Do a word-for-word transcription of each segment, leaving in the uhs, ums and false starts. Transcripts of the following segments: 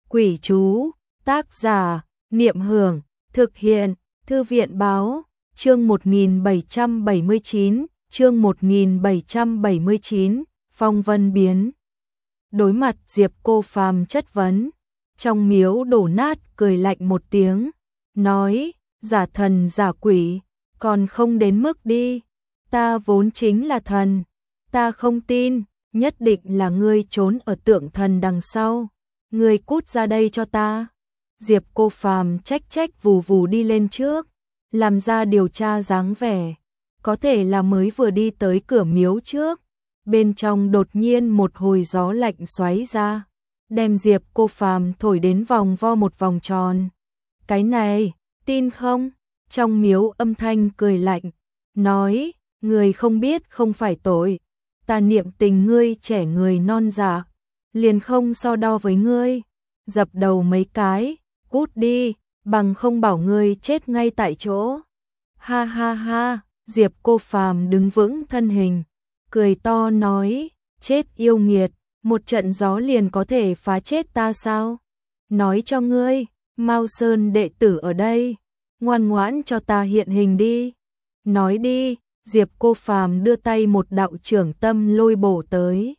Quỷ chú, tác giả, Niệm Hưởng, thực hiện, Thư viện báo, chương một nghìn bảy trăm bảy mươi chín, chương một nghìn bảy trăm bảy mươi chín, phong vân biến. Đối mặt Diệp Cô Phàm chất vấn, trong miếu đổ nát cười lạnh một tiếng, nói, giả thần giả quỷ, còn không đến mức đi, ta vốn chính là thần, ta không tin, nhất định là ngươi trốn ở tượng thần đằng sau, ngươi cút ra đây cho ta. Diệp Cô Phàm trách trách vù vù đi lên trước, làm ra điều tra dáng vẻ, có thể là mới vừa đi tới cửa miếu trước, bên trong đột nhiên một hồi gió lạnh xoáy ra, đem Diệp Cô Phàm thổi đến vòng vo một vòng tròn. Cái này, tin không? Trong miếu âm thanh cười lạnh, nói, người không biết không phải tội, ta niệm tình ngươi trẻ người non dạ, liền không so đo với ngươi, dập đầu mấy cái, cút đi, bằng không bảo ngươi chết ngay tại chỗ. Ha ha ha, Diệp Cô Phàm đứng vững thân hình, cười to nói, chết yêu nghiệt, một trận gió liền có thể phá chết ta sao? Nói cho ngươi, Mao Sơn đệ tử ở đây, ngoan ngoãn cho ta hiện hình đi. Nói đi, Diệp Cô Phàm đưa tay một đạo trưởng tâm lôi bổ tới.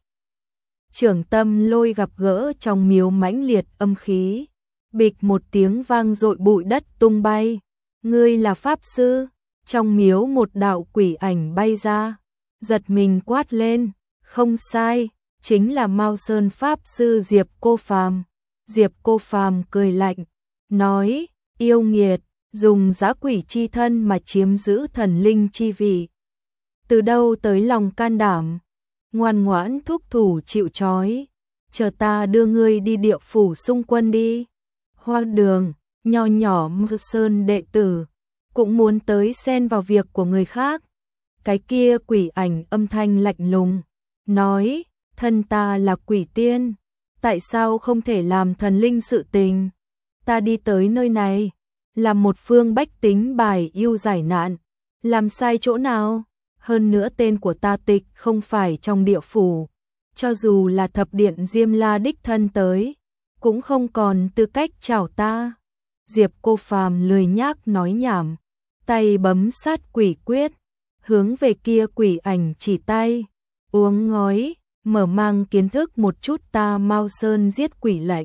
Trưởng tâm lôi gặp gỡ trong miếu mãnh liệt âm khí, bịch một tiếng vang dội bụi đất tung bay. Ngươi là pháp sư? Trong miếu một đạo quỷ ảnh bay ra, giật mình quát lên, không sai, chính là Mao Sơn pháp sư Diệp Cô Phàm. Diệp Cô Phàm cười lạnh, nói, yêu nghiệt, dùng dã quỷ chi thân mà chiếm giữ thần linh chi vị. Từ đâu tới lòng can đảm? Ngoan ngoãn thúc thủ chịu trói, chờ ta đưa ngươi đi địa phủ xung quân đi. Hoa Đường, nho nhỏ Mao Sơn đệ tử, cũng muốn tới xen vào việc của người khác. Cái kia quỷ ảnh âm thanh lạnh lùng, nói, thân ta là quỷ tiên, tại sao không thể làm thần linh sự tình? Ta đi tới nơi này, làm một phương bách tính bài yêu giải nạn, làm sai chỗ nào? Hơn nữa tên của ta tịch không phải trong địa phủ, cho dù là thập điện Diêm La đích thân tới, cũng không còn tư cách chào ta. Diệp Cô Phàm lười nhác nói nhảm, tay bấm sát quỷ quyết, hướng về kia quỷ ảnh chỉ tay, uống ngói, mở mang kiến thức một chút ta Mao Sơn giết quỷ lệnh.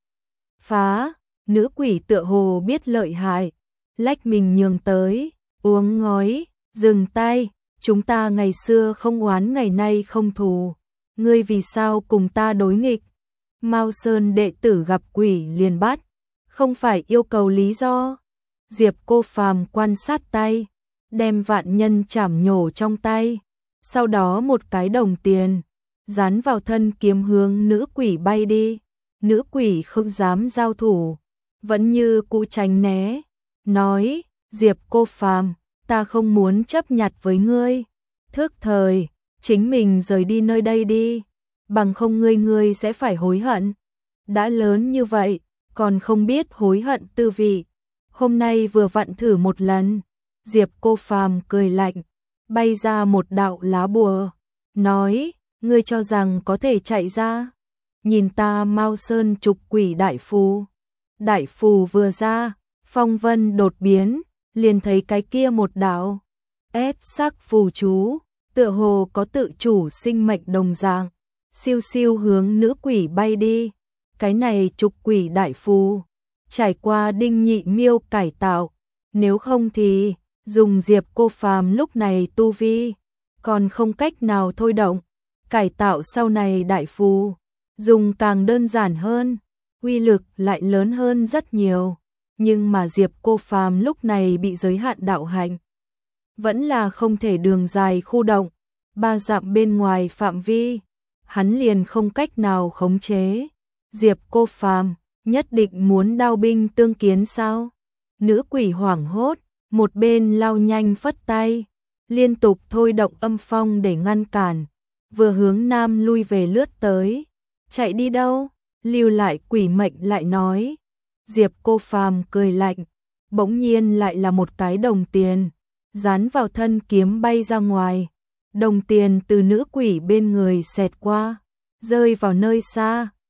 Phá, nữ quỷ tựa hồ biết lợi hại, lách mình nhường tới, uống ngói, dừng tay, chúng ta ngày xưa không oán ngày nay không thù, ngươi vì sao cùng ta đối nghịch? Mao Sơn đệ tử gặp quỷ liền bắt, không phải yêu cầu lý do. Diệp Cô Phàm quan sát tay, đem vạn nhân chảm nhổ trong tay, sau đó một cái đồng tiền dán vào thân kiếm hướng nữ quỷ bay đi. Nữ quỷ không dám giao thủ, vẫn như cũ tránh né, nói, Diệp Cô Phàm, ta không muốn chấp nhặt với ngươi, thức thời, chính mình rời đi nơi đây đi, bằng không ngươi ngươi sẽ phải hối hận. Đã lớn như vậy, còn không biết hối hận tư vị, hôm nay vừa vặn thử một lần. Diệp Cô Phàm cười lạnh, bay ra một đạo lá bùa, nói, ngươi cho rằng có thể chạy ra? Nhìn ta Mao Sơn trục quỷ đại phù. Đại phù vừa ra, phong vân đột biến, liền thấy cái kia một đạo ét sắc phù chú, tựa hồ có tự chủ sinh mệnh đồng dạng, siêu siêu hướng nữ quỷ bay đi. Cái này trục quỷ đại phù, trải qua Đinh Nhị Miêu cải tạo, nếu không thì dùng Diệp Cô Phàm lúc này tu vi, còn không cách nào thôi động. Cải tạo sau này đại phù, dùng càng đơn giản hơn, uy lực lại lớn hơn rất nhiều, nhưng mà Diệp Cô Phàm lúc này bị giới hạn đạo hạnh, vẫn là không thể đường dài khu động, ba dặm bên ngoài phạm vi, hắn liền không cách nào khống chế. Diệp Cô Phàm nhất định muốn đao binh tương kiến sao? Nữ quỷ hoảng hốt, một bên lao nhanh phất tay, liên tục thôi động âm phong để ngăn cản, vừa hướng nam lui về lướt tới. Chạy đi đâu? Lưu lại quỷ mệnh lại nói. Diệp Cô Phàm cười lạnh, bỗng nhiên lại là một cái đồng tiền, dán vào thân kiếm bay ra ngoài. Đồng tiền từ nữ quỷ bên người xẹt qua, rơi vào nơi xa,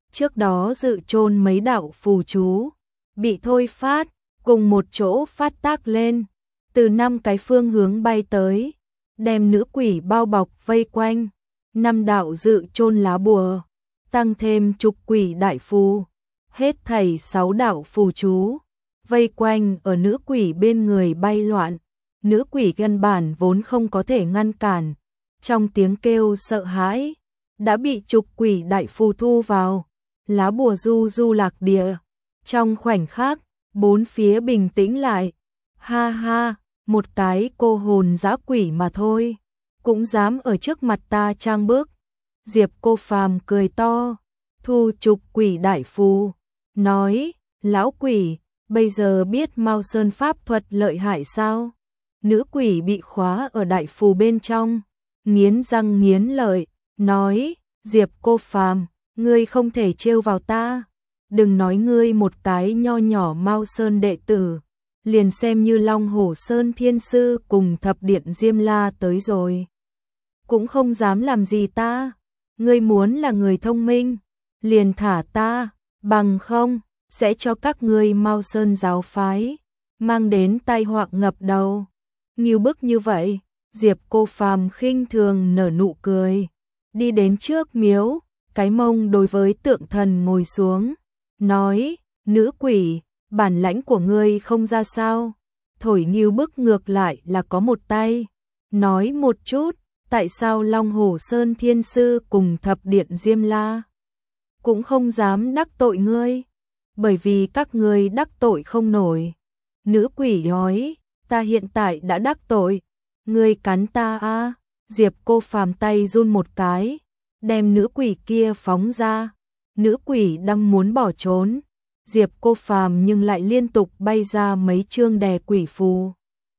trước đó dự chôn mấy đạo phù chú, bị thôi phát, cùng một chỗ phát tác lên, từ năm cái phương hướng bay tới, đem nữ quỷ bao bọc vây quanh, năm đạo dự chôn lá bùa, tăng thêm chục quỷ đại phù, hết thảy sáu đạo phù chú, vây quanh ở nữ quỷ bên người bay loạn, nữ quỷ căn bản vốn không có thể ngăn cản, trong tiếng kêu sợ hãi, đã bị chục quỷ đại phù thu vào, lá bùa du du lạc địa, trong khoảnh khắc, bốn phía bình tĩnh lại, ha ha, một cái cô hồn dã quỷ mà thôi, cũng dám ở trước mặt ta trang bước. Diệp Cô Phàm cười to, thu chục quỷ đại phù, nói, lão quỷ, bây giờ biết Mao Sơn pháp thuật lợi hại sao? Nữ quỷ bị khóa ở đại phù bên trong, nghiến răng nghiến lợi, nói, Diệp Cô Phàm, ngươi không thể trêu vào ta, đừng nói ngươi một cái nho nhỏ Mao Sơn đệ tử, liền xem như Long Hổ Sơn Thiên Sư cùng Thập Điện Diêm La tới rồi, cũng không dám làm gì ta, ngươi muốn là người thông minh, liền thả ta, bằng không, sẽ cho các ngươi Mao Sơn giáo phái, mang đến tai họa ngập đầu. Ngưu bức như vậy, Diệp Cô Phàm khinh thường nở nụ cười, đi đến trước miếu, cái mông đối với tượng thần ngồi xuống, nói, nữ quỷ, bản lãnh của ngươi không ra sao, thổi Ngưu bức ngược lại là có một tay, nói một chút, tại sao Long Hổ Sơn Thiên Sư cùng Thập Điện Diêm La cũng không dám đắc tội ngươi, bởi vì các ngươi đắc tội không nổi. Nữ quỷ nói, ta hiện tại đã đắc tội, ngươi cắn ta a. À? Diệp Cô Phàm tay run một cái, đem nữ quỷ kia phóng ra. Nữ quỷ đang muốn bỏ trốn, Diệp Cô Phàm nhưng lại liên tục bay ra mấy chương đè quỷ phù,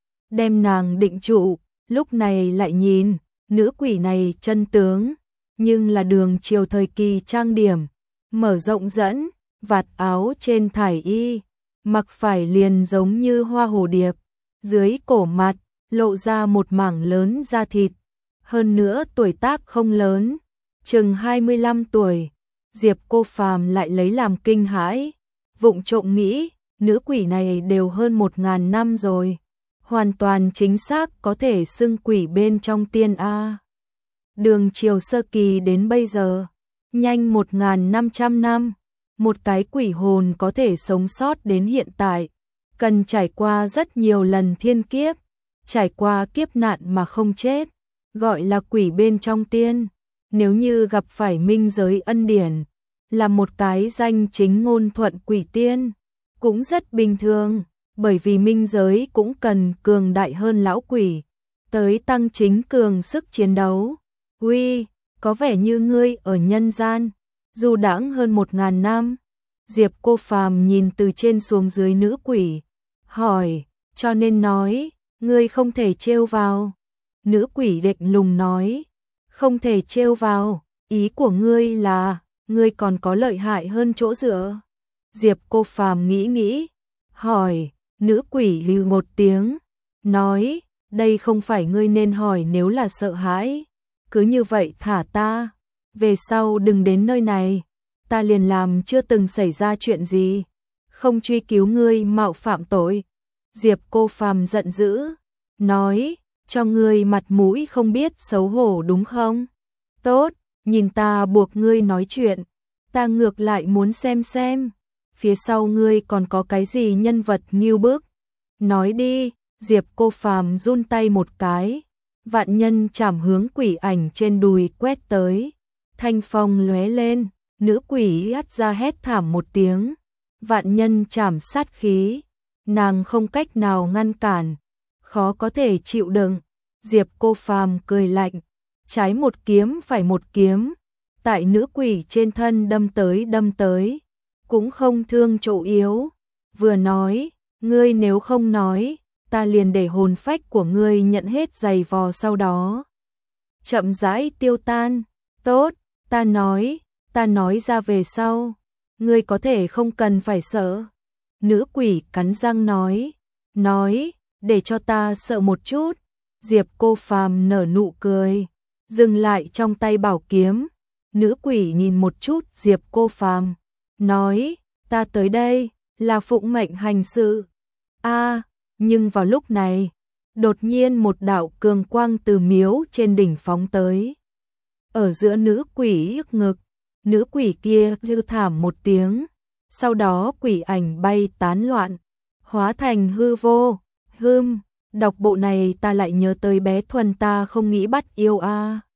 đem nàng định trụ. Lúc này lại nhìn, nữ quỷ này chân tướng, nhưng là đường chiều thời kỳ trang điểm, mở rộng dẫn, vạt áo trên thải y, mặc phải liền giống như hoa hồ điệp, dưới cổ mặt lộ ra một mảng lớn da thịt, hơn nữa tuổi tác không lớn, chừng hai mươi lăm tuổi. Diệp Cô Phàm lại lấy làm kinh hãi, vụng trộm nghĩ, nữ quỷ này đều hơn một ngàn năm rồi, hoàn toàn chính xác có thể xưng quỷ bên trong tiên a. Đường chiều sơ kỳ đến bây giờ, nhanh một ngàn năm trăm năm, một cái quỷ hồn có thể sống sót đến hiện tại, cần trải qua rất nhiều lần thiên kiếp, trải qua kiếp nạn mà không chết, gọi là quỷ bên trong tiên. Nếu như gặp phải minh giới ân điển, là một cái danh chính ngôn thuận quỷ tiên, cũng rất bình thường, bởi vì minh giới cũng cần cường đại hơn lão quỷ, tới tăng chính cường sức chiến đấu. Uy, có vẻ như ngươi ở nhân gian, dù đãng hơn một ngàn năm. Diệp Cô Phàm nhìn từ trên xuống dưới nữ quỷ, hỏi, cho nên nói, ngươi không thể trêu vào. Nữ quỷ lạnh lùng nói, không thể trêu vào, ý của ngươi là, ngươi còn có lợi hại hơn chỗ dựa. Diệp Cô Phàm nghĩ nghĩ, hỏi, nữ quỷ hừ một tiếng, nói, đây không phải ngươi nên hỏi nếu là sợ hãi, cứ như vậy thả ta, về sau đừng đến nơi này, ta liền làm chưa từng xảy ra chuyện gì, không truy cứu ngươi mạo phạm tội. Diệp Cô Phàm giận dữ, nói, cho ngươi mặt mũi không biết xấu hổ đúng không? Tốt, nhìn ta buộc ngươi nói chuyện, ta ngược lại muốn xem xem, phía sau ngươi còn có cái gì nhân vật nghiêu bức. Nói đi. Diệp Cô Phàm run tay một cái, vạn nhân chảm hướng quỷ ảnh trên đùi quét tới, thanh phong lóe lên, nữ quỷ hắt ra hét thảm một tiếng, vạn nhân chảm sát khí, nàng không cách nào ngăn cản, khó có thể chịu đựng. Diệp Cô Phàm cười lạnh, trái một kiếm phải một kiếm, tại nữ quỷ trên thân đâm tới đâm tới, cũng không thương chỗ yếu, vừa nói, ngươi nếu không nói, ta liền để hồn phách của ngươi nhận hết giày vò sau đó chậm rãi tiêu tan. Tốt, ta nói, ta nói ra về sau, ngươi có thể không cần phải sợ. Nữ quỷ cắn răng nói, nói, để cho ta sợ một chút. Diệp Cô Phàm nở nụ cười, dừng lại trong tay bảo kiếm, Nữ quỷ nhìn một chút Diệp Cô Phàm, nói, ta tới đây, là phụng mệnh hành sự. A, nhưng vào lúc này, đột nhiên một đạo cường quang từ miếu trên đỉnh phóng tới. Ở giữa nữ quỷ yức ngực, nữ quỷ kia kêu thảm một tiếng, sau đó quỷ ảnh bay tán loạn, hóa thành hư vô. Hưm, đọc bộ này ta lại nhớ tới bé Thuần ta không nghĩ bắt yêu a.